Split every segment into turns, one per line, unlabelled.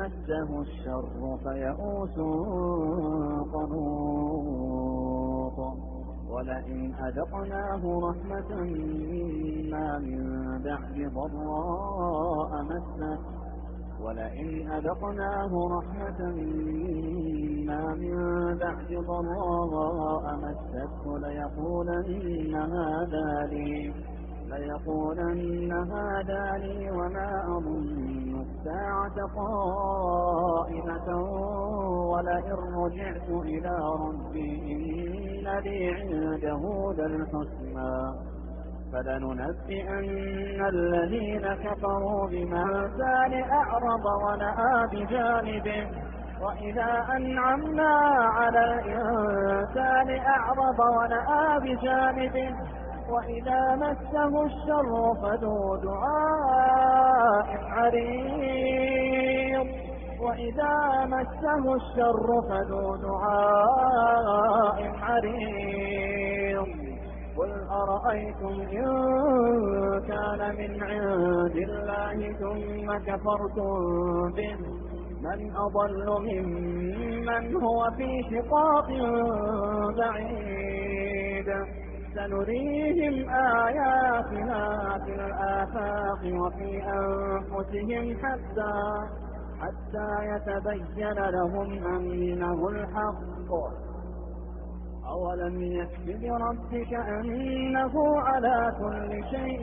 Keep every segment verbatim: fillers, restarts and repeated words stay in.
مسه الشر فيئوس قنوط ولئن أذقناه رحمة منا من بعد ضراء مسته ولئن أذقناه رحمة منا من بعد ضراء مسته ليقولن هذا لي ليقولن هذا لي وما أظن الساعة قائمة ولئن رجعت إلى ربي إن لي عنده للحسنى فلننبئن الذين كفروا بما كان أعرض ونأى بجانبه وإذا أنعمنا على الإنسان أعرض ونأى بجانبه وإذا مسه الشر فذو دعاء عريض وإذا مسه الشر فذو دعاء عريض قل أرأيتم إن كان من عند الله ثم كفرتم به من أضل ممن هو في شقاق بعيد سنريهم آياتنا في الآفاق وفي أنفسهم حتى حتى يتبين لهم أنه الحق أولم يكف بربك أنه على كل شيء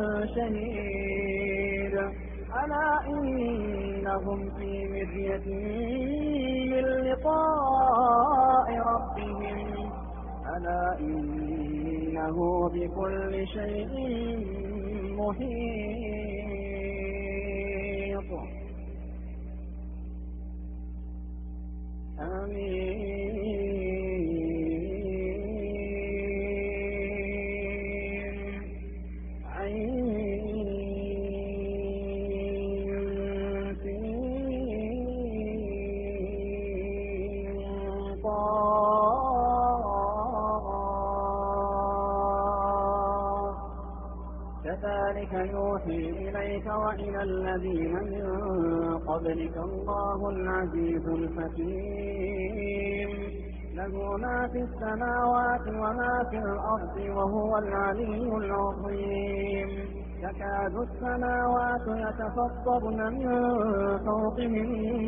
شهيد ألا إنهم في مرية من لقاء ربهم ألا إنه بكل شيء محيط آمين كذلك يوحي إليك وإلى الذين من قبلك الله العزيز الحكيم له ما في السماوات وما في الأرض وهو العلي العظيم تكاد السماوات يتفطرن من فوقهم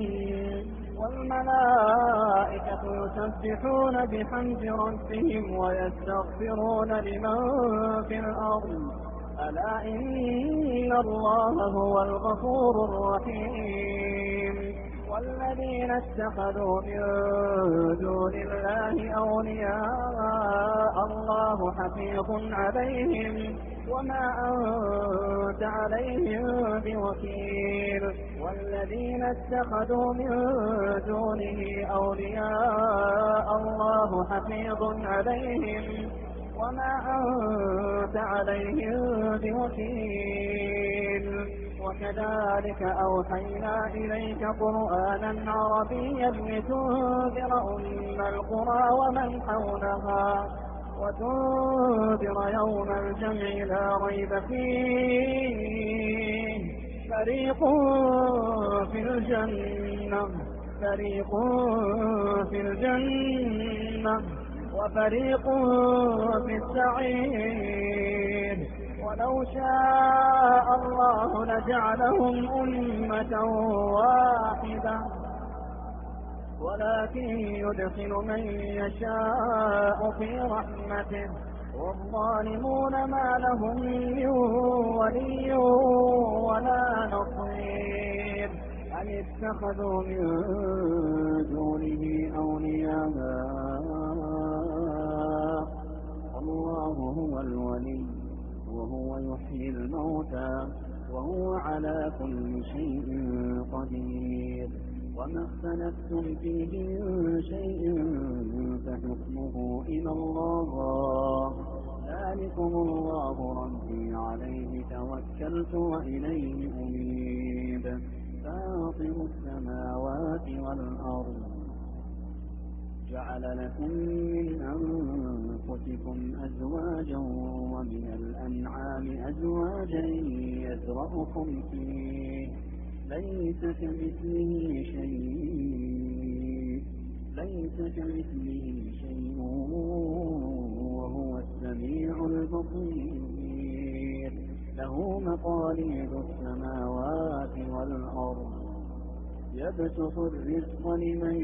والملائكة يسبحون بحمد ربهم ويستغفرون لمن في الأرض ألا إن الله هو الغفور الرحيم والذين اتخذوا من دون الله أولياء الله حفيظ عليهم وما أنت عليهم بوكيل والذين اتخذوا من دونه أولياء الله حفيظ عليهم وما أنت عليهم بوكيل وكذلك أوحينا إليك قرآنا عربيا لتنذر أم القرى ومن حولها وتنذر يوم الجمع لا ريب فيه فريق في الجنة فريق في الجنة وفريق في السعير ولو شاء الله لجعلهم أمة واحدة ولكن يدخل من يشاء في رحمته والظالمون ما لهم من ولي ولا نصير أم اتخذوا من دونه أولياء الله هو الولي وهو يحيي الموتى وهو على كل شيء قدير وما اختلفتم فيه من شيء فحكمه إلى الله ذلكم الله ربي عليه توكلت وإليه أنيب فاطر السماوات والأرض جعل لكم من أنفسكم أزواجا ومن الأنعام أزواجا يزرعكم فيه
ليس كمثله شيء ليس كمثله شيء وهو السميع البصير له مقاليد السماوات والأرض يبسط الرزق لمن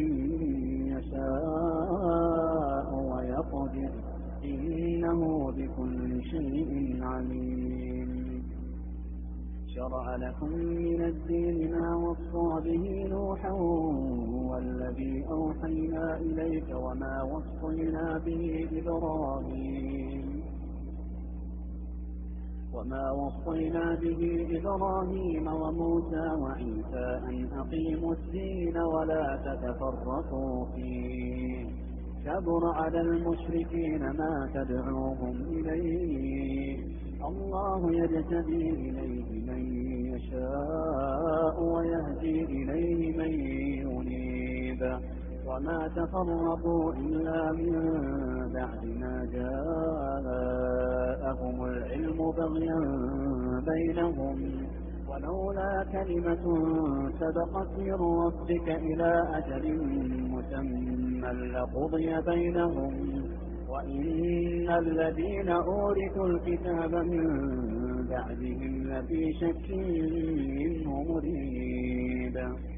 يشاء ويقدر إنه بكل شيء عليم شرع لكم من الدين ما وصى به نوحا والذي أوحينا إليك وما وصينا به إبراهيم وما وصينا به إبراهيم وموسى وعيسى أن أقيموا الدين ولا تتفرقوا فيه كبر على المشركين ما تدعوهم إليه الله يجتبي إليه من يشاء ويهدي إليه من ينيب وما تفرقوا إلا من بعد ما جاءهم العلم بغيا بينهم ولولا كلمة سبقت من ربك إلى أجل مسمى لقضي بينهم وإن الذين أورثوا الكتاب من بعدهم لفي شك منه مريب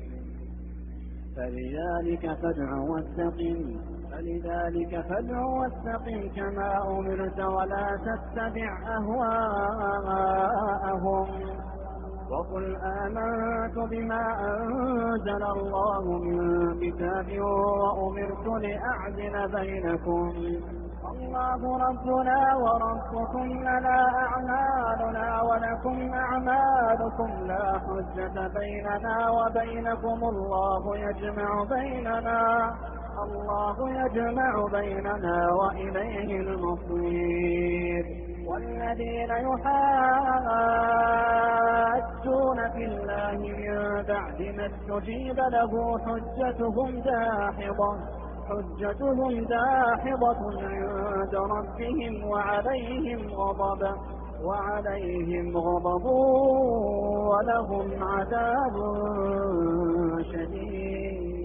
فلذلك فادع واستقم فلذلك فادع واستقم كما أمرت ولا تتبع أهواءهم وقل آمنت بما أنزل الله من كتاب وأمرت لأعدل بينكم الله ربنا وربكم لنا أعمالنا ولكم أعمالكم لا حجة بيننا وبينكم الله يجمع بيننا الله يجمع بيننا وإليه المصير والذين يحاجون في الله من بعد ما استجيب له حجتهم داحضة حجتهم داحضة عند ربهم وعليهم غضب وعليهم غضب ولهم عذاب شديد.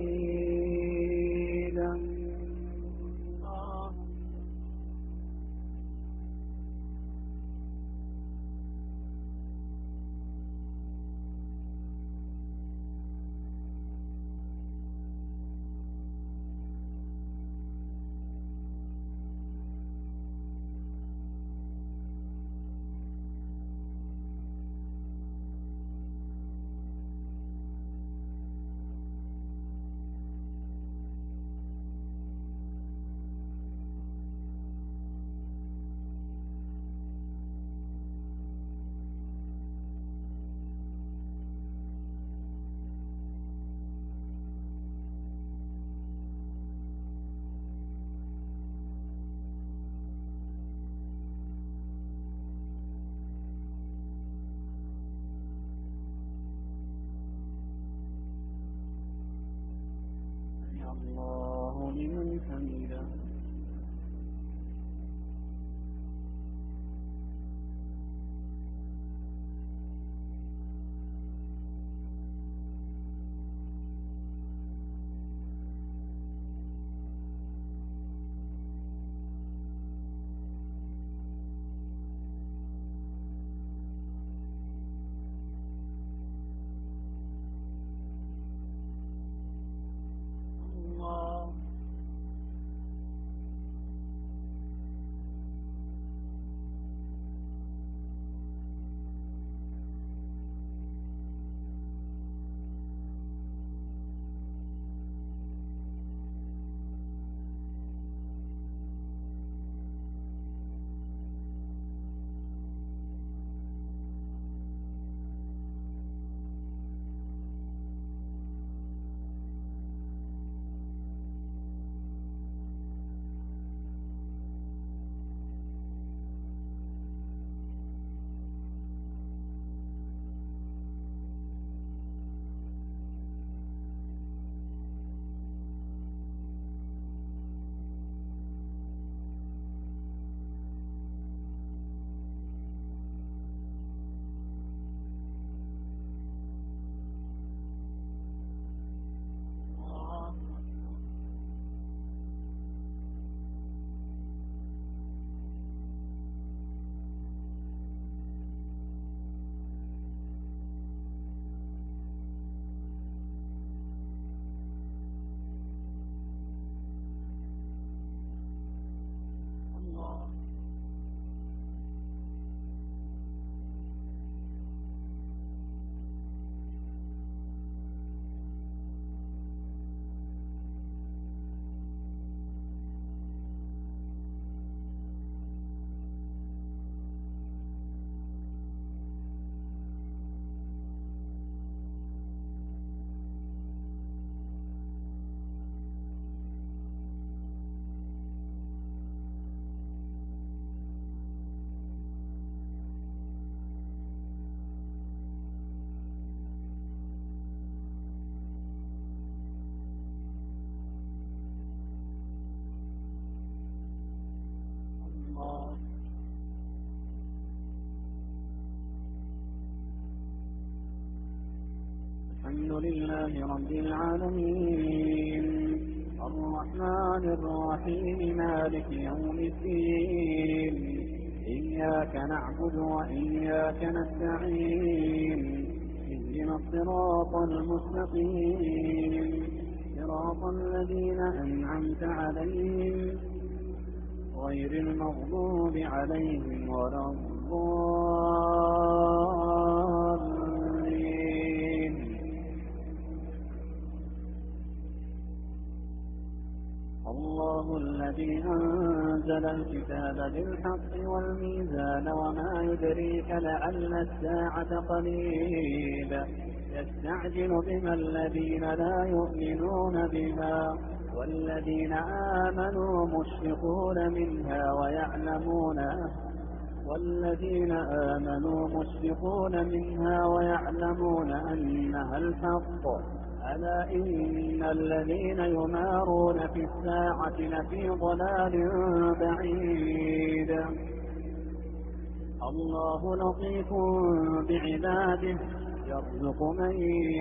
لله رب العالمين الرحمن الرحيم مالك يوم الدين إياك نعبد وإياك نستعين اهدنا الصراط المستقيم صراط الذين أنعمت عليهم غير المغضوب عليهم ولا الضالين. الله الذي أنزل الكتاب بالحق والميزان وما يدريك لعل الساعة قريب يستعجل بها الذين لا يؤمنون بها والذين آمنوا مشفقون منها ويعلمون والذين آمنوا مشفقون منها ويعلمون أنها الحق ألا إن الذين يمارون في الساعة لفي ضلال بعيد. الله لطيف بعباده يرزق من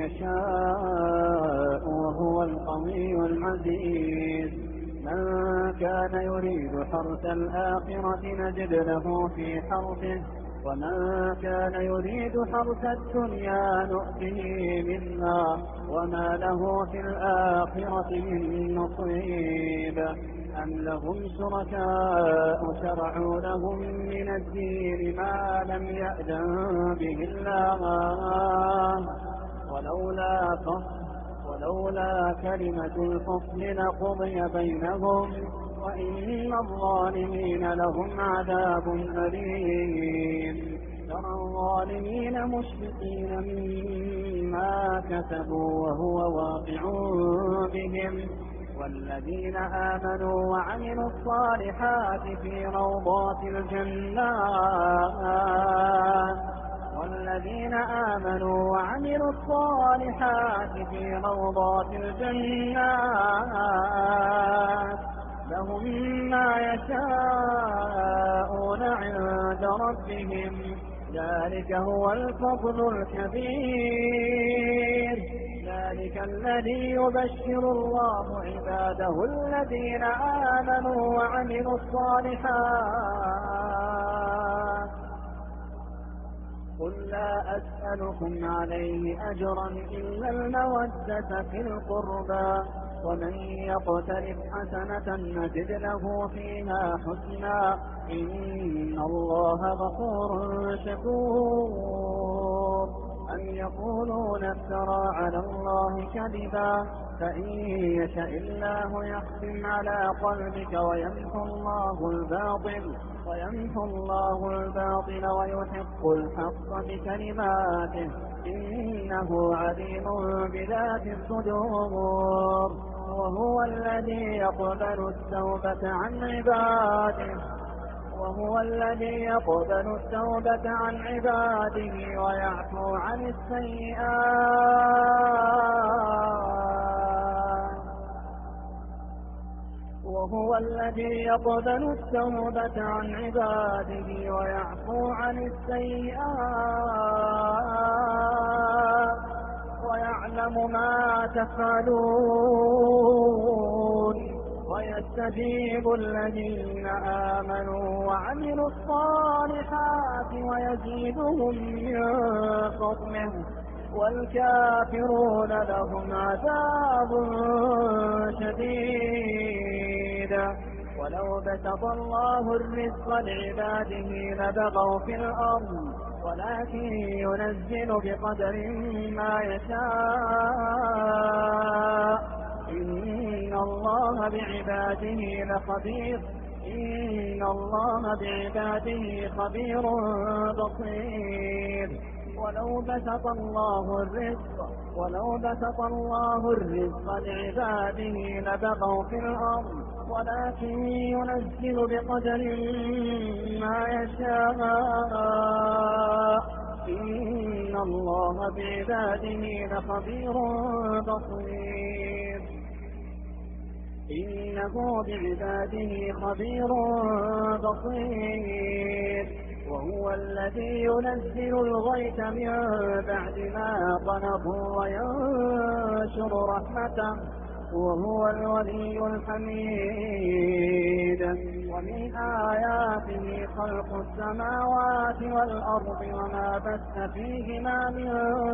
يشاء وهو القوي العزيز. من كان يريد حرث الآخرة نجد له في حرثه ومن كان يريد حرث الدنيا نؤته منها وما له في الآخرة من نصيب. أم لهم شركاء شرعوا لهم من الدين ما لم يأذن به الله ولولا فصل ولولا كلمة الفصل لقضي بينهم وإن الظالمين لهم عذاب أليم. ترى الظالمين مشفقين مما كسبوا وهو واقع بهم والذين آمنوا وعملوا الصالحات في روضات الجنات والذين آمنوا وعملوا الصالحات في روضات الجنات لهم ما يشاءون عند ربهم ذلك هو الفضل الكبير. ذلك الذي يبشر الله عباده الذين آمنوا وعملوا الصالحات. قل لا أسألكم عليه أجرا إلا المودة في القربى ومن يقترف حسنة نزد له فيها حسنا إن الله غفور شكور. أم يقولون افترى على الله كذبا فإن يشاء الله يختم على قلبك ويمحو الله الباطل ويمحو الله الباطل ويحق الحق بكلماته إنه عليم بذات الصدور. وهو الذي يقبل التوبة عن عباده وهو الذي يقبل التوبة عن عباده ويعفو عن السيئات وهو الذي يقبل التوبة عن عباده ويعفو عن السيئات ويعلم ما تفعلون ويستجيب الذين آمنوا وعملوا الصالحات ويزيدهم من فضله والكافرون لهم عذاب شديد. ولو بسط الله الرزق لعباده لبغوا في الأرض ولكن ينزل بقدر ما يشاء إن الله بعباده لخبير إن الله بعباده خبير بصير. ولو بسط الله الرزق ولو بسط الله الرزق لعباده لبغوا في الأرض ولكن ينزل بقدر ما يشاء إن الله بعباده لخبير بصير. إنه بعباده خبير بصير. وهو الذي ينزل الغيث من بعد ما قنطوا وينشر رحمته وهو الولي الحميد. ومن آياته خلق السماوات والأرض وما بث فيهما من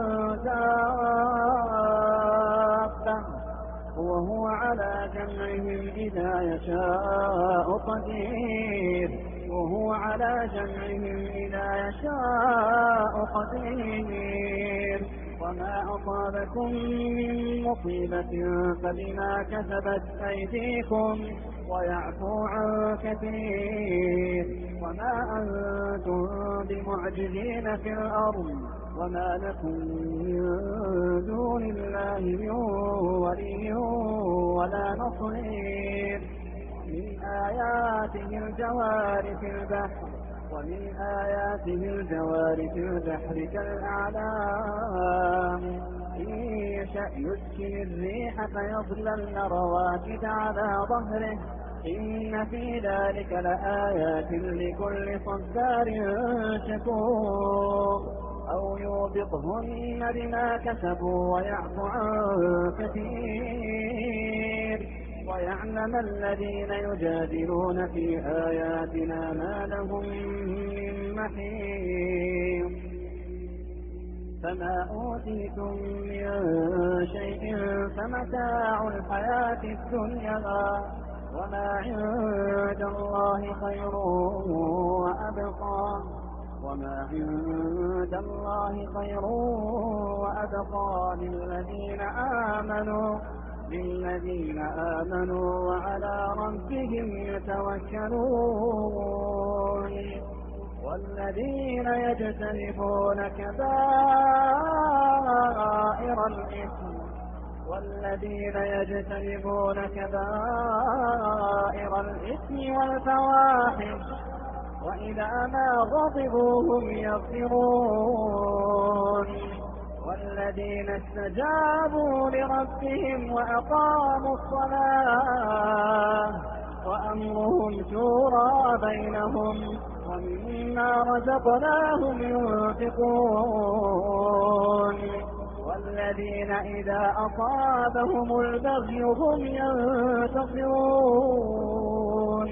دابة وهو على جمعهم إذا يشاء قدير وهو على جمعهم إذا يشاء قدير. وما أصابكم من مصيبة فبما كسبت أيديكم ويعفو عن كثير. وما أنتم بمعجزين في الأرض وما لكم من دون الله من ولي ولا نصير. من آياته الجوار في البحر ومن آياته الجوار في البحر كالأعلام إن يشأ يسكن الريح فيظللن رواكد على ظهره إن في ذلك لآيات لكل صبار شكور. أو يوبقهن بما كسبوا ويعفو عن كثير ويعلم الذين يجادلون في آياتنا ما لهم من محيص. فما أوتيتم من شيء فمتاع الحياة الدنيا وما عند الله خير وأبقى وما عند الله خير وأبقى للذين آمنوا للذين آمنوا وعلى ربهم يتوكلون. والذين يجتنبون كبائر الإثم والذين يجتنبون كبائر الإثم والفواحش وإذا ما غضبوا هم يغفرون. والذين استجابوا لربهم وأقاموا الصلاة وأمرهم شورى بينهم ومما رزقناهم ينفقون. والذين إذا أصابهم البغي هم ينتصرون.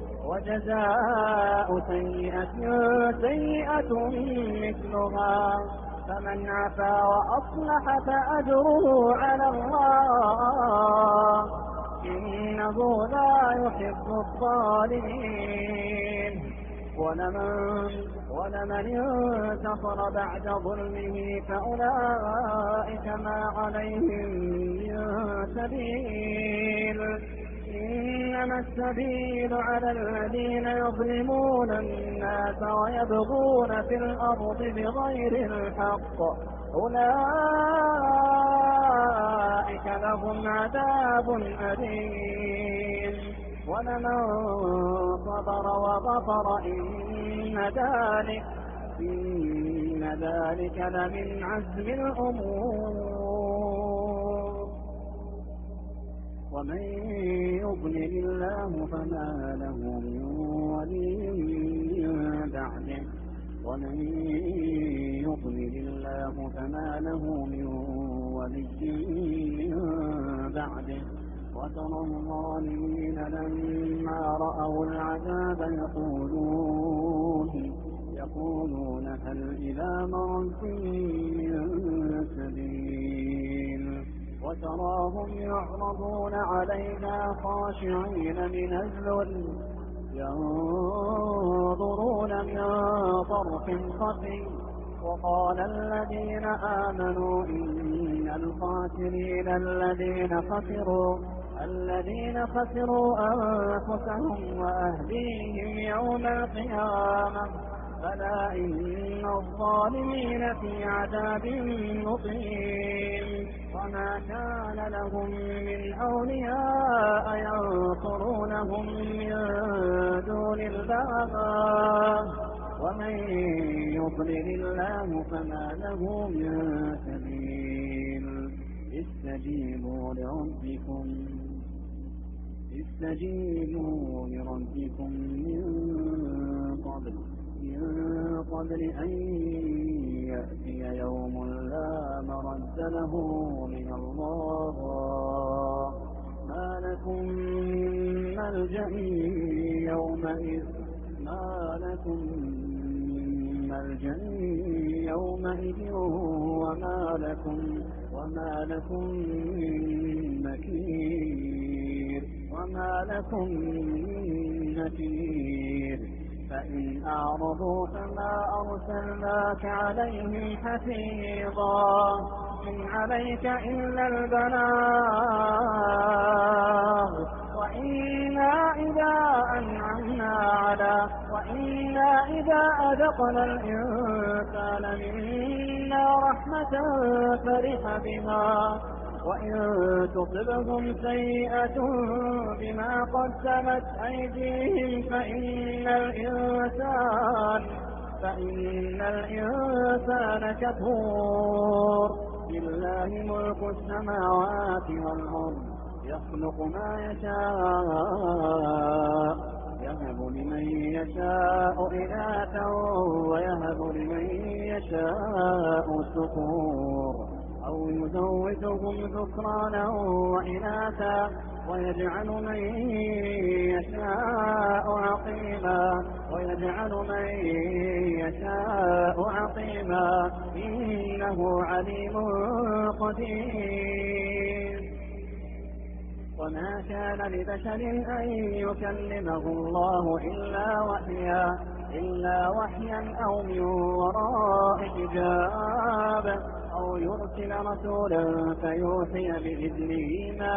وجزاء سيئة سيئة مثلها فمن عفا وأصلح فأجره على الله إنه لا يحب الظالمين. ولمن, ولمن انتصر بعد ظلمه فأولئك ما عليهم من سبيل إنما السبيل على الذين يظلمون الناس ويبغون في الأرض بغير الحق أولئك لهم عذاب أليم. ولمن صبر وغفر إن ذلك إن ذلك لمن عزم الأمور. ومن يضلل الله فما له من ولي من بعده ومن يضلل الله فما له من ولي من بعده. وترى الظالمين لما رأوا العذاب يقولون يقولون هل إلى مرد من سبيل. وتراهم يعرضون علينا خاشعين من الذل ينظرون من طرف خفي. وقال الذين آمنوا إن الخاسرين الذين خسروا الذين خسروا أنفسهم وأهليهم يوم القيامة فلا إن الظالمين في عذاب مقيم. وما كان لهم من أولياء ينصرونهم من دون الله ومن يضلل الله فما له من سبيل. استجيبوا لربكم استجيبوا لربكم من قبل من قبل أن يأتي يوم لا مرد له من الله ما لكم من ملجأ يومئذ ما لكم من ملجأ يومئذ وما لكم وما لكم من نكير وما لكم من نكير فإن أعرضوا فما أرسلناك عليهم حفيظا إن عليك إلا البلاغ وإنا إذا أنعمنا على وإنا إذا أذقنا الإنسان منا رحمة فرح بها وإن تصبهم سيئة بما قدمت أيديهم فإن الإنسان فإن الإنسان كفور لله ملك السماوات والأرض يخلق ما يشاء يهب لمن يشاء إناثا ويهب لمن يشاء الذكور أو يزوجهم ذكرانا وإناثا ويجعل من يشاء عقيما ويجعل من يشاء عقيما إنه عليم قدير وما كان لبشر أن يكلمه الله إلا وحيا إلا وحيا أو من وراء حجاب أو يرسل رسولا فيوحي بإذنه ما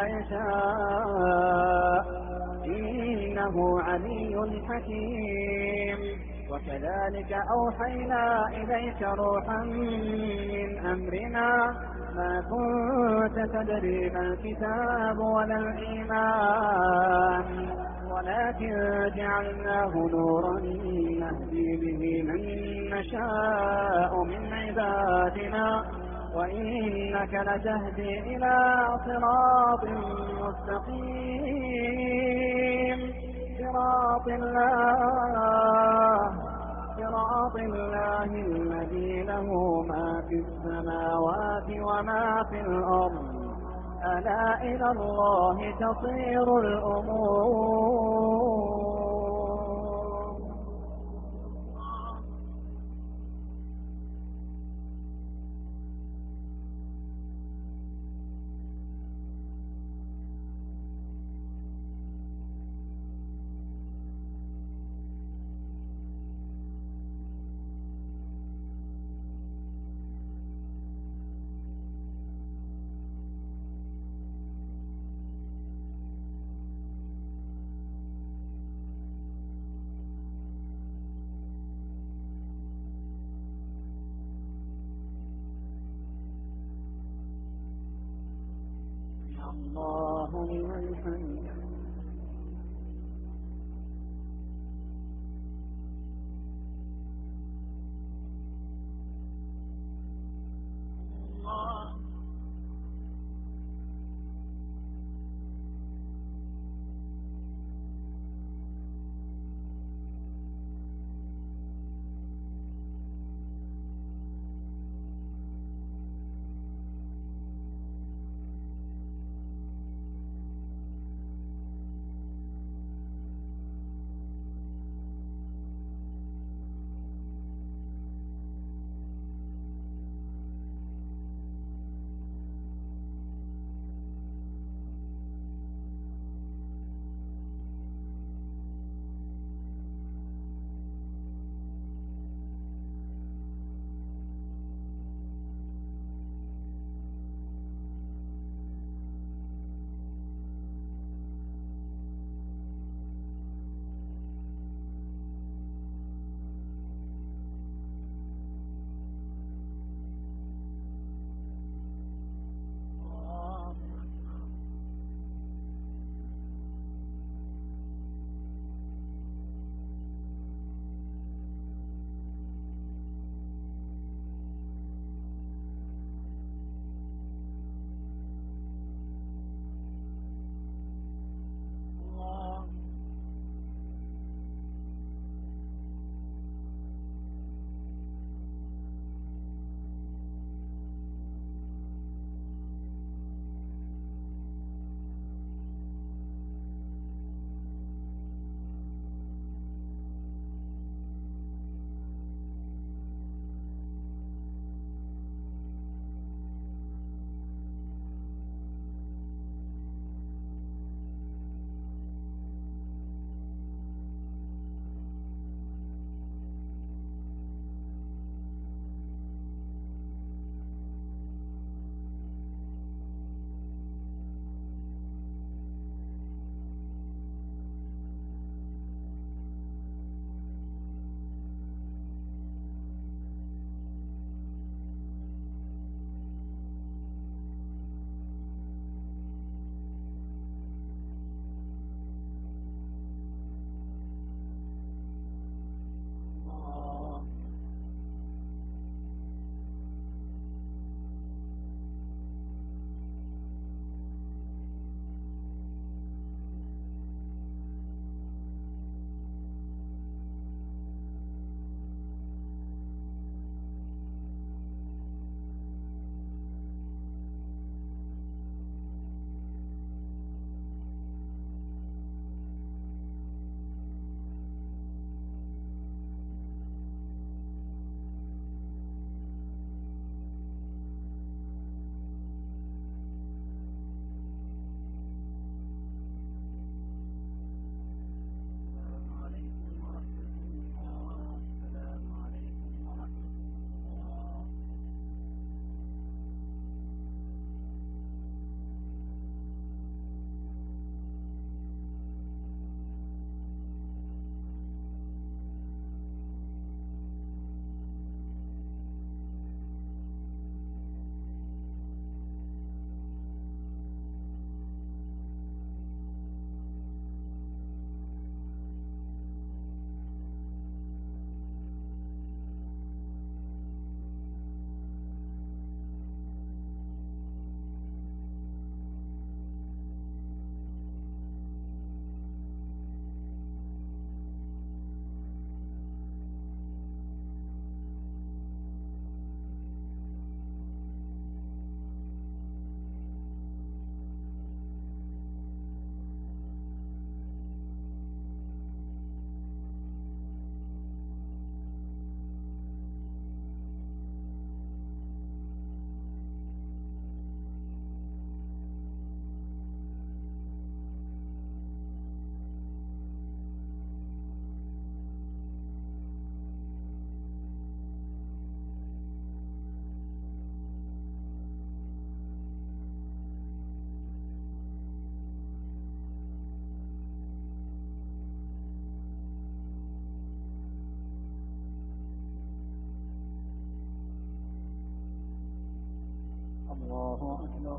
يشاء إنه علي حكيم وكذلك أوحينا إليك روحا من أمرنا ما كنت تدري ما الكتاب ولا الإيمان ولكن جعلناه نورا نهدي به من نشاء من عبادنا وإنك لتهدي إلى صراط مستقيم صراط الله صراط الله الذي له ما في السماوات وما في الأرض ألا إلى الله تصير الأمور الله لمن حمده الله أكبر.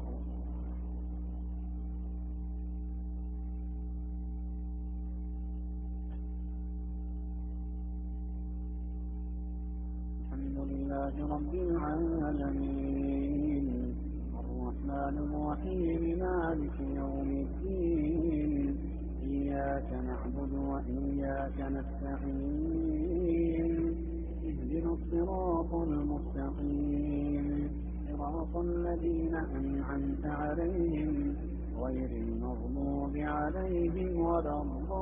الحمد لله رب العالمين الرحمن الرحيم مالك يوم الدين إياك نعبد وإياك نستعين اهدنا الصراط المستقيم صراط الذين أنعمت عليهم غير المغضوب عليهم ولا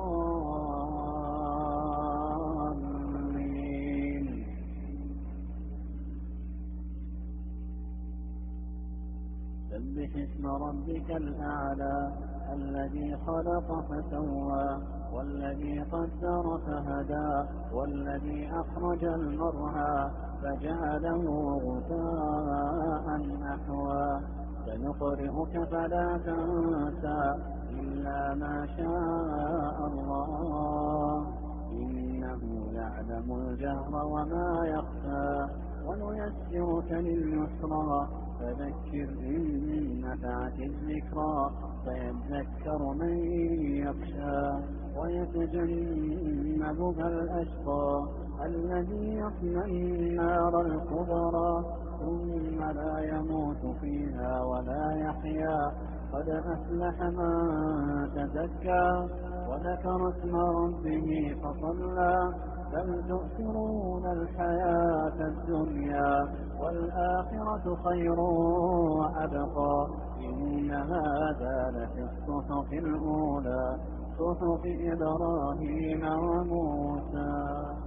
الضالين. سبح اسم ربك الأعلى الذي خلق فسوى والذي قدر فهدى والذي أخرج المرعى فجعله غثاء أحوى سنقرئك فلا تنسى إلا ما شاء الله إنه يعلم الجهر وما يخفى ونيسرك لليسرى فذكر إن نفعت الذكرى فيذكر من يخشى ويتجنبها الأشقى الذي يصلى النار الكبرى ثم لا يموت فيها ولا يحيا قد أفلح من تزكى وذكر اسم ربه فصلى بل تؤثرون الحياة الدنيا والآخرة خير وأبقى إن هذا لفي الصحف الأولى صحف إبراهيم وموسى.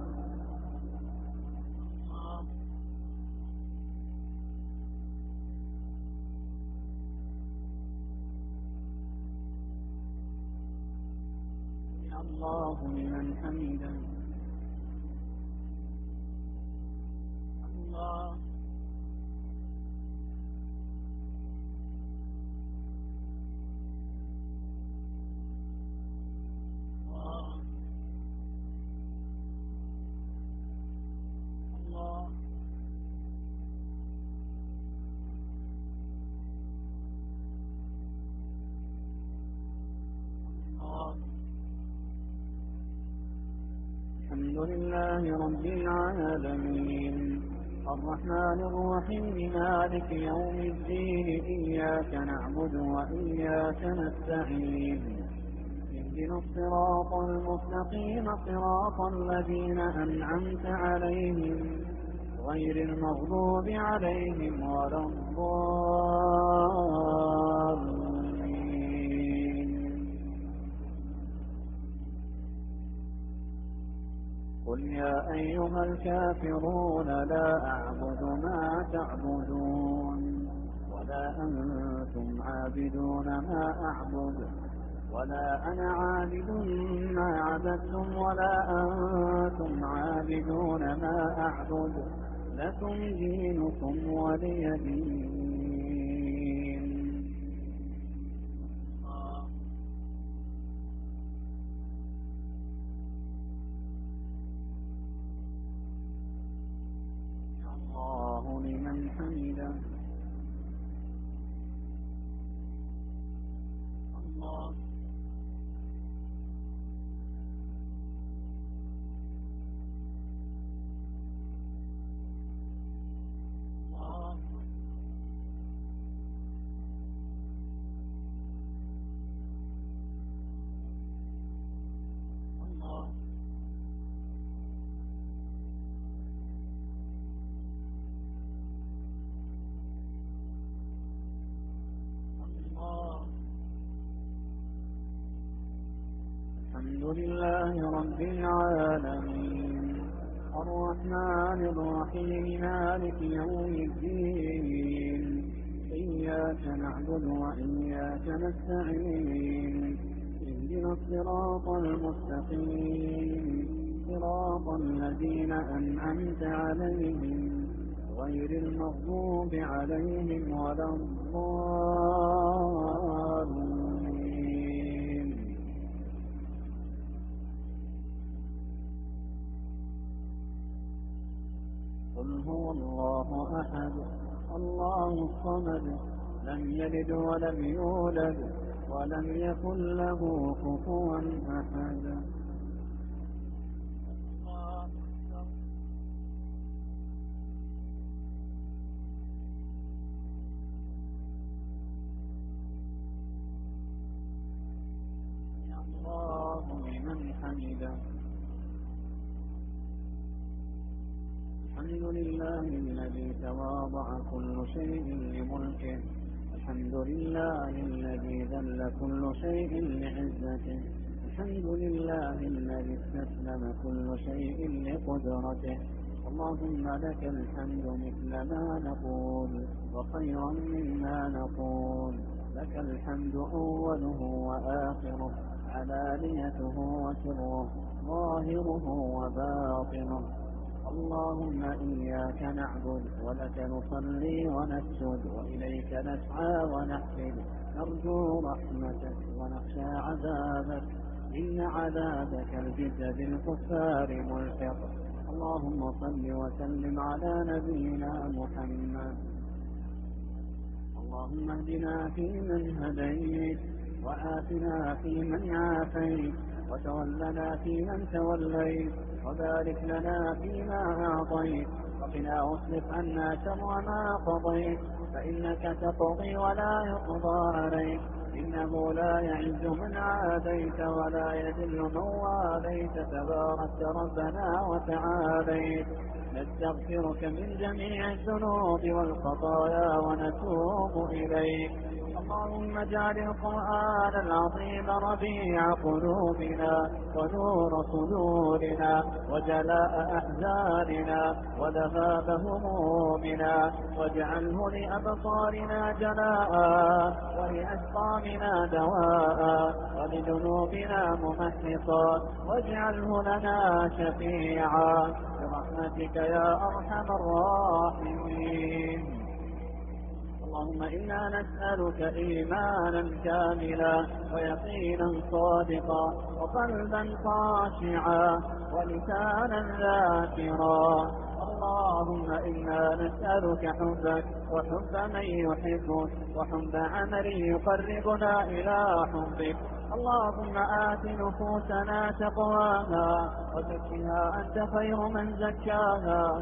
الله لمن حمده. الله الله الله. الحمد لله رب العالمين الرحمن الرحيم مالك يوم الدين إياك نعبد وإياك نستعين اهدنا الصراط المستقيم صراط الذين أنعمت عليهم غير المغضوب عليهم ولا الضالين. قل يا أيها الكافرون لا أعبد ما تعبدون ولا أنتم عابدون ما أعبد ولا أنا عابد ما عبدتم ولا أنتم عابدون ما أعبد لكم دينكم ولي دين. الله لمن حمده. الله الحمد لله رب العالمين الرحمن الرحيم مالك يوم الدين إياك نعبد وإياك نستعين اهدنا الصراط المستقيم صراط الذين أنعمت عليهم غير المغضوب عليهم ولا الضالين. قل هو الله أحد الله الصمد لم يلد ولم يولد ولم يكن له كفوا أحد. الله لمن حمده. الحمد لله الذي تواضع كل شيء لملكه، الحمد لله الذي ذل كل شيء لعزته، الحمد لله الذي استسلم كل شيء لقدرته. اللهم لك الحمد مثل ما نقول وخيرا مما نقول، لك الحمد أوله وآخره، علانيته وسره، ظاهره وباطنه. اللهم إياك نعبد ولك نصلي ونسجد وإليك نسعى ونحفد، نرجو رحمتك ونخشى عذابك، إن عذابك الجد بالكفار ملحق. اللهم صل وسلم على نبينا محمد. اللهم اهدنا فيمن هديت، وآتنا فيمن عافيت، وتولنا فيمن توليت، وبارك لنا فيما أعطيت، وقنا واصرف عنا شر ما قضيت، فإنك تقضي ولا يقضى عليك، إنه لا يعز من عاديت ولا يذل من واليت، تباركت ربنا وتعاليت. نستغفرك من جميع الذنوب والخطايا ونتوب إليك. اللهم اجعل القرآن العظيم ربيع قلوبنا ونور صدورنا وجلاء أحزاننا وذهاب همومنا، واجعله لأبصارنا جلاء ولأسقامنا دواء ولذنوبنا ممحصا، واجعله لنا شفيعا برحمتك يا أرحم الراحمين. اللهم إنا نسألك إيمانا كاملا ويقينا صادقا وقلبا خاشعا ولسانا ذاكرا. اللهم إنا نسألك حبك وحب من يحبك وحب عمل يقربنا إلى حبك. اللهم آت نفوسنا تقواها وزكها أنت خير من زكاها،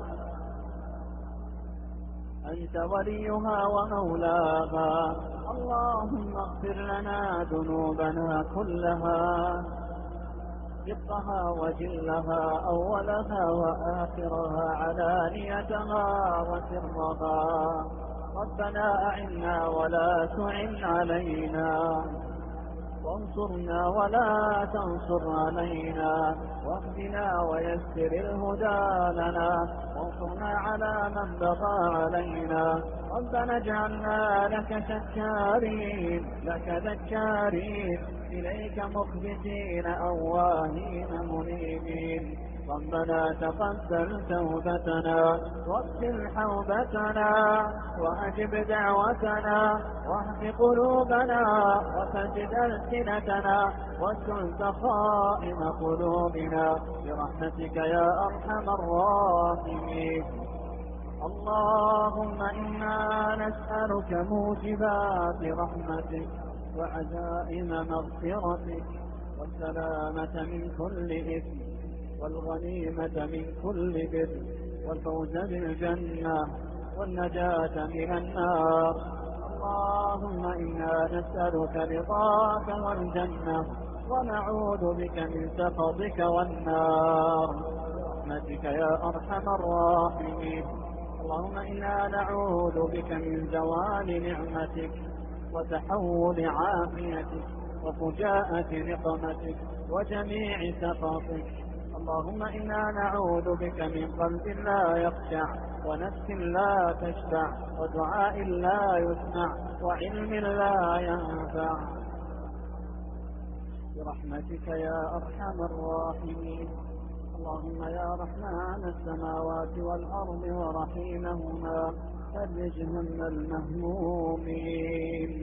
أنت وليها ومولاها. اللهم اغفر لنا ذنوبنا كلها، دقها وجلها، أولها وآخرها، علانيتها وسرها. ربنا أعنا ولا تعن علينا، وانصرنا ولا تنصر علينا، واهدنا ويسر الهدى لنا، وانصرنا على من بغى علينا. ربنا اجعلنا لك شكارين لك ذكارين، إليك مخبتين أواهين منيبين. ربنا تقبل توبتنا واغفر حوبتنا وأجب دعوتنا واهد قلوبنا وسدد ألسنتنا واسلل سخائم قلوبنا برحمتك يا أرحم الراحمين. اللهم إنا نسألك موجبات رحمتك وعزائم مغفرتك والسلامة من كل إثم والغنيمة من كل بر والفوز بالجنة والنجاة من النار. اللهم إنا نسألك رضاك والجنة ونعوذ بك من سخطك والنار برحمتك يا أرحم الراحمين. اللهم إنا نعوذ بك من زوال نعمتك وتحول عافيتك وفجاءة نقمتك وجميع سخطك. اللهم إنا نعوذ بك من قلب لا يخشع ونفس لا تشبع ودعاء لا يسمع وعلم لا ينفع برحمتك يا أرحم الراحمين. اللهم يا رحمن السماوات والأرض ورحيمهما فرج هم المهمومين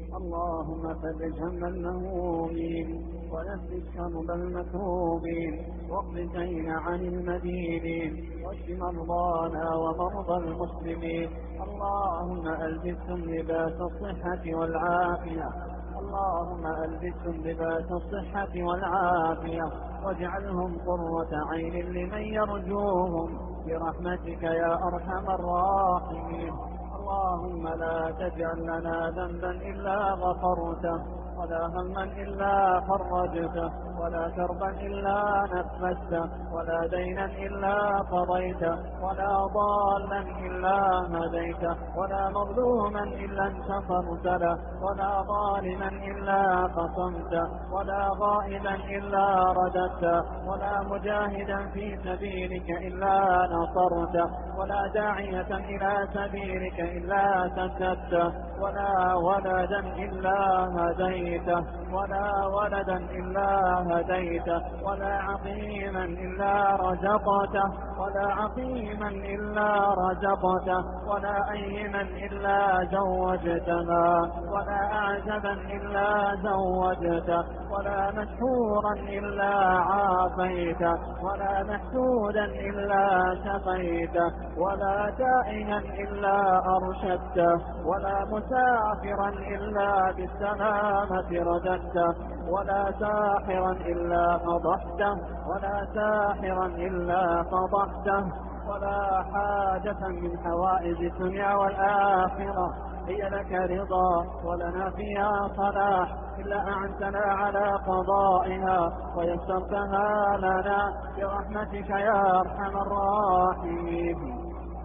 اللهم فرج هم المهمومين ونفس كرب المكروبين واقض الدين عن المدينين واشف مرضانا ومرضى المسلمين. اللهم ألبسهم لباس الصحة والعافية اللهم ألبسهم لباس الصحة والعافية واجعلهم قرة عين لمن يرجوهم برحمتك يا أرحم الراحمين. اللهم لا تجعل لنا ذنبا إلا غفرته ولا هما إلا فرجته ولا كربا إلا نفسته ولا دينا إلا قضيته ولا ضالا إلا هديته ولا مظلوما إلا انتصرت له ولا ظالما إلا قصمته ولا غائبا إلا رددته ولا مجاهدا في سبيلك إلا نصرته ولا داعية إلى سبيلك إلا سددته ولا ولدا إلا هديته ولا ولدا إلا هديته ولا عقيما إلا رزقته ولا عقيما إلا رزقته ولا أيما إلا زوجتها ولا أعزبا إلا زوجته ولا مسحورا إلا عافيته ولا محسودا إلا شقيته ولا تائها إلا أرشدته ولا مسافرا إلا بالسلامة رددته ولا ساحرا إلا فضحته ولا ساحرا إلا فضحته ولا حاجة من حوائج الدنيا والآخرة هي لك رضا ولنا فيها صلاح إلا أعنتنا على قضائها ويسرتها لنا برحمتك يا أرحم الراحمين.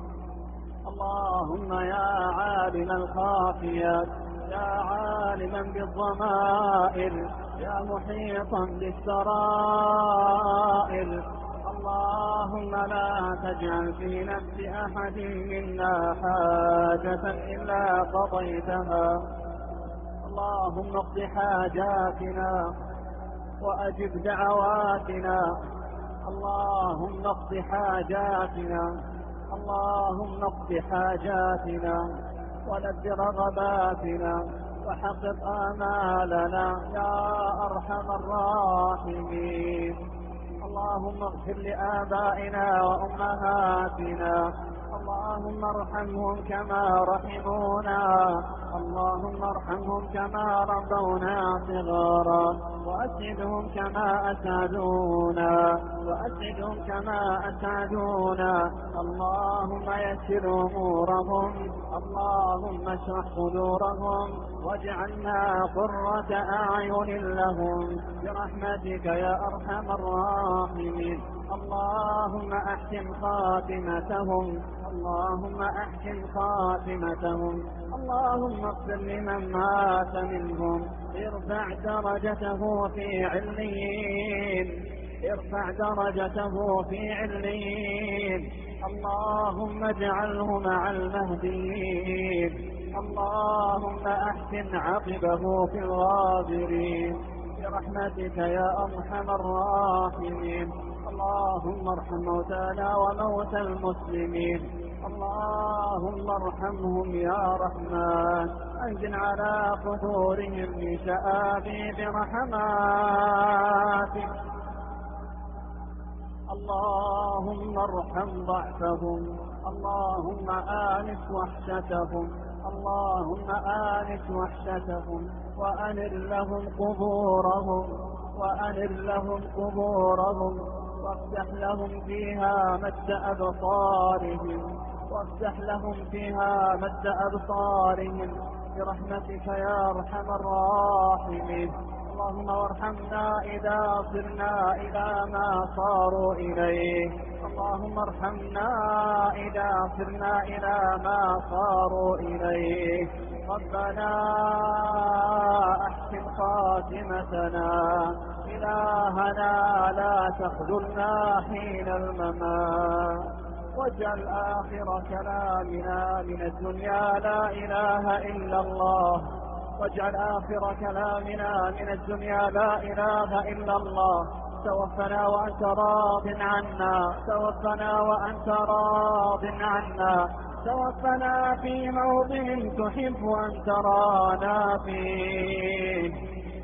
اللهم يا عالم الخافيات يا عالما بالضمائر يا محيطا بالسرائر اللهم لا تجعل في نفس أحد منا حاجة إلا قضيتها. اللهم اقض حاجاتنا وأجب دعواتنا اللهم اقض حاجاتنا اللهم اقض حاجاتنا ولد رغباتنا وحقق آمالنا يا أرحم الراحمين. اللهم اغفر لآبائنا وأمهاتنا اللهم ارحمهم كما رحمونا اللهم ارحمهم كما ربونا صغارا وأسعدهم كما أسعدونا وأسعدهم كما أسعدونا. اللهم يسر أمورهم اللهم اشرح صدورهم واجعلنا قرة أعين لهم برحمتك يا أرحم الراحمين. اللهم أحسن خاتمتهم اللهم أحسن خاتمتهم اللهم اغفر لمن مات منهم ارفع درجته في عليين ارفع درجته في عليين. اللهم اجعله مع المهديين اللهم أحسن عقبه في الغابرين برحمتك يا أرحم الراحمين. اللهم ارحم موتانا وموتى المسلمين اللهم ارحمهم يا رحمن أنزل على قدورهم من شآبيب رحماتك. اللهم ارحم ضعفهم اللهم آنس وحشتهم اللهم آنس وحشتهم وأنر لهم قبورهم وأنر لهم قبورهم وافتح لهم فيها مد أبصارهم وافتح لهم فيها مد أبصارهم برحمتك يا أرحم الراحمين. اللهم وارحمنا إذا صرنا إلى ما صاروا إليه اللهم ارحمنا إذا صرنا إلى ما صاروا إليه. ربنا أحسن خاتمتنا إلهنا لا تخذلنا حين الممات واجعل آخر كلامنا من الدنيا لا إله إلا الله واجعل آخر كلامنا من الدنيا لا إله إلا الله. توفنا وأنت راض عنا توفنا وأنت راض عنا توفنا في موطن تحب أن ترانا فيه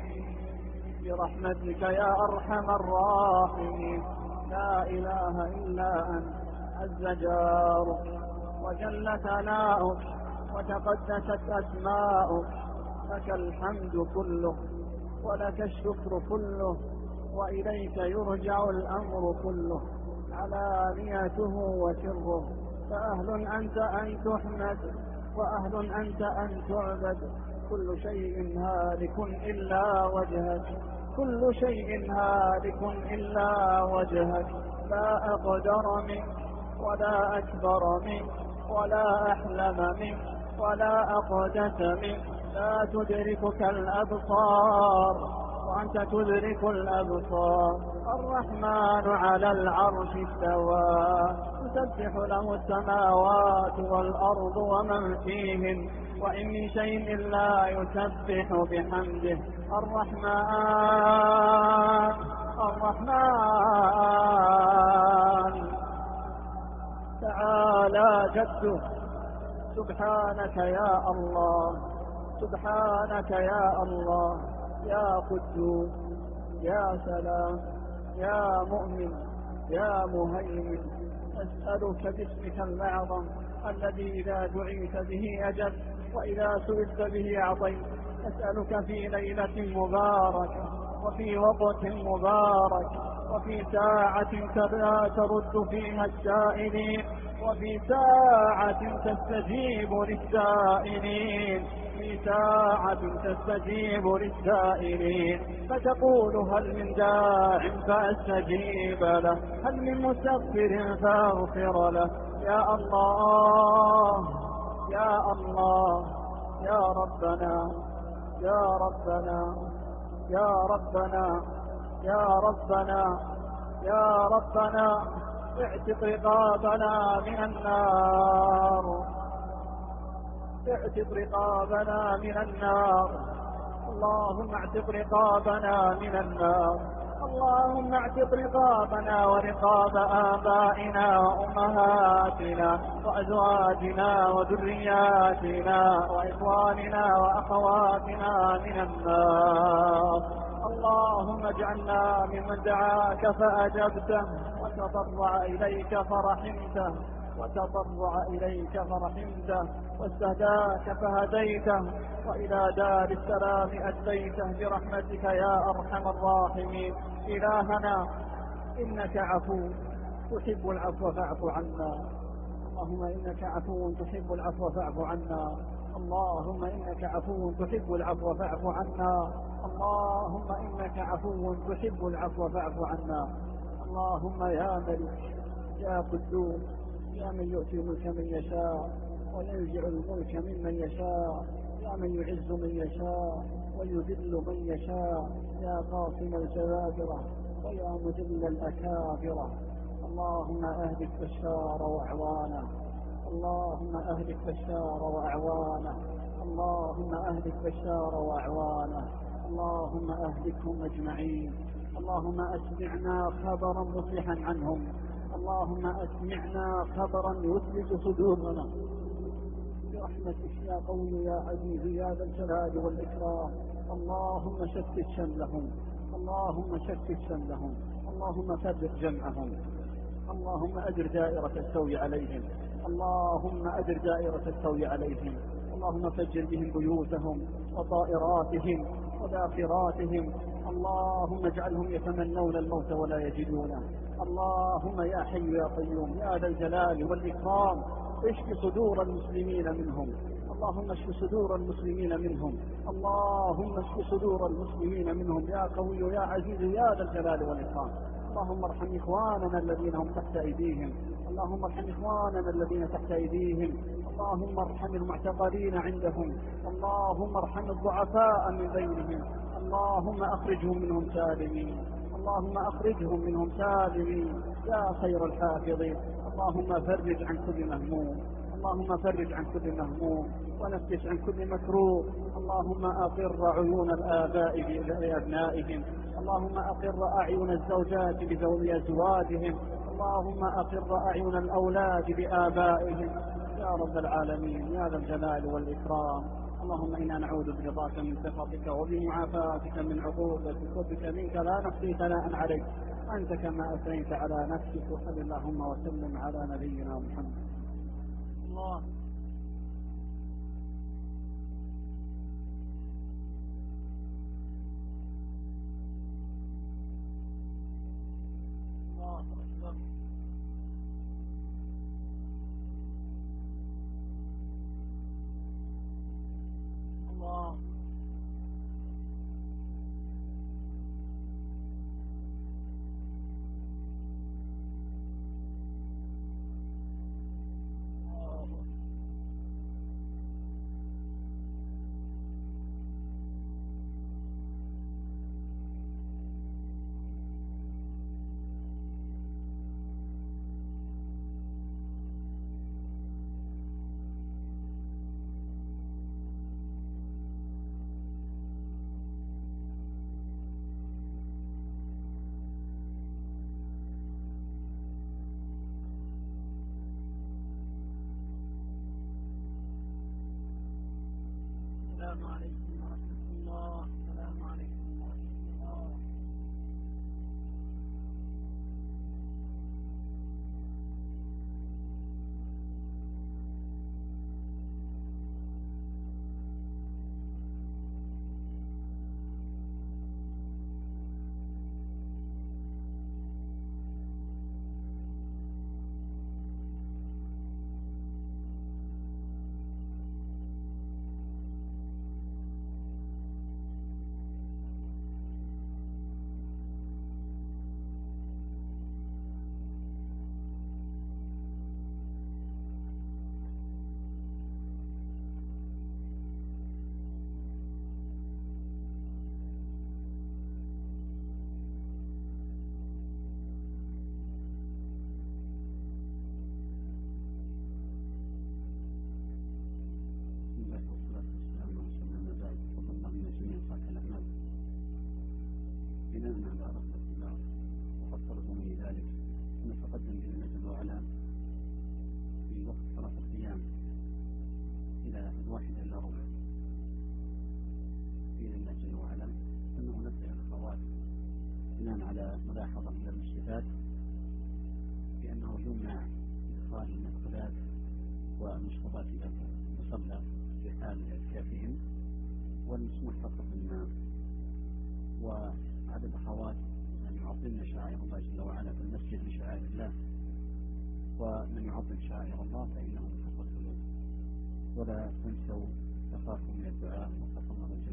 برحمتك يا أرحم الراحمين. لا إله إلا أنت عز جارك وجل ثناؤك وتقدست أسماؤك. لك الحمد كله ولك الشكر كله وإليك يرجع الأمر كله، علانيته وسره. فأهل أنت أن تحمد وأهل أنت أن تعبد. كل شيء هالك إلا وجهك، كل شيء هالك إلا وجهك. لا أقدر منك ولا أكبر منك ولا أحلم منك ولا أقدس منك. لا تدركك الأبصار وأنت تدرك الأبصار. الرحمن على العرش استوى، تسبح له السماوات والأرض ومن فيهن، وإن من شيء إلا يسبح بحمده. الرحمن الرحمن تعالى جده. سبحانك يا الله، سبحانك يا الله، يا قدوس يا سلام يا مؤمن يا مهيمن. أسألك باسمك الأعظم الذي إذا دعيت به أجب وإذا سئلت به أعطيت. أسألك في ليلة مباركة وفي وقت مبارك وفي ساعة ترد فيها السائلين وفي ساعة تستجيب للسائلين في ساعة تستجيب للسائلين فتقول هل من داع فأستجيب له، هل من مستغفر فأغفر له. يا الله يا الله يا ربنا يا ربنا يا ربنا يا ربنا يا ربنا اعتق رقابنا من النار، اعتق رقابنا من النار. اللهم اعتق رقابنا من النار، اللهم اعتق رقابنا ورقاب آبائنا وأمهاتنا وأزواجنا وذرياتنا وإخواننا وأخواتنا من النار. اللهم اجعلنا ممن دعاك فأجبته وتضرع إليك فرحمته وتضرع إليك فرحمته واستهداك فهديته وإلى دار السلام أديته برحمتك يا أرحم الراحمين. إلهنا إنك عفو تحب العفو فاعف عنا، اللهم إنك عفو تحب العفو فاعف عنا، اللهم إنك عفو تحب العفو فاعف عنا، اللهم إنك عفو تحب العفو فاعف عنا. اللهم يا ملك يا قدوس يا من يؤتي الملك من يشاء وينزع الملك ممن يشاء، يا من يعز من يشاء ويذل من يشاء، يا قاسم الجبابرة ويا مذل الأكابرة. اللهم أهلك بشار وأعوانه، اللهم أهلك بشار وأعوانه، اللهم أهلك بشار وأعوانه، اللهم أهلكهم أجمعين. اللهم أسمعنا خبرا مصلحا عنهم، اللهم أسمعنا خبرا يثبت صدورنا برحمتك يا قوي يا عزيز يا ذا الجلال والإكرام. اللهم شتت شملهم، اللهم شتت شملهم، اللهم فرق جمعهم، اللهم أدر دائرة السوء عليهم، اللهم أدر دائرة السوء عليهم، اللهم فجر بهم بيوتهم وطائراتهم وذاخراتهم، اللهم اجعلهم يتمنون الموت ولا يجدونه. اللهم يا حي يا قيوم يا ذا الجلال والإكرام اشف صدور المسلمين منهم، اللهم اشف صدور المسلمين منهم، اللهم اشف صدور المسلمين منهم يا قوي يا عزيز يا ذا الجلال والإكرام. اللهم ارحم إخواننا الذين هم تحت أيديهم، اللهم ارحم إخواننا الذين تحت أيديهم، اللهم ارحم المعتقلين عندهم، اللهم ارحم الضعفاء من بينهم، اللهم أخرجهم منهم سالمين، اللهم أخرجهم منهم سالمين يا خير الحافظين. اللهم فرج عن كل مهموم، اللهم فرج عن كل مهموم ونفس عن كل مكروه. اللهم أقر عيون الآباء بأبنائهم، اللهم أقر أعين الزوجات بأزواجهم، اللهم أقر أعين الأولاد بآبائهم يا رب العالمين يا ذا الجلال والإكرام. اللهم إنا نعوذ برضاك من سخطك وبمعافاتك من عقوبتك وبك منك لا نحصي ثناء عليك أنت كما أثنيت على نفسك. وصل اللهم وسلم على نبينا محمد. الله الله أكبر. الله السلام عليكم ورحمة الله. السلام عليكم ورحمة الله.
بناء على رغبة الله وقد طلبوا ذلك نتقدم بإذن الله تعالى في وقت صلاة القيام إلى الواحدة إلا ربع بإذن الله جل وعلا، أنه نبدأ الأخوات بناء على ملاحظة إلى المشرفات بأنه يمنع إدخال المأكولات والمشروبات إلى المصلى في حال اعتكافهم، والمسموح فقط بالماء. وعلى الأخوات أن يعظمن شعائر الله جل وعلا في المسجد لشعائر الله، ومن يعظم شعائر الله فإنه يحب القلوب. ولا تنسوا تخافوا من الدعاء وتقوا الله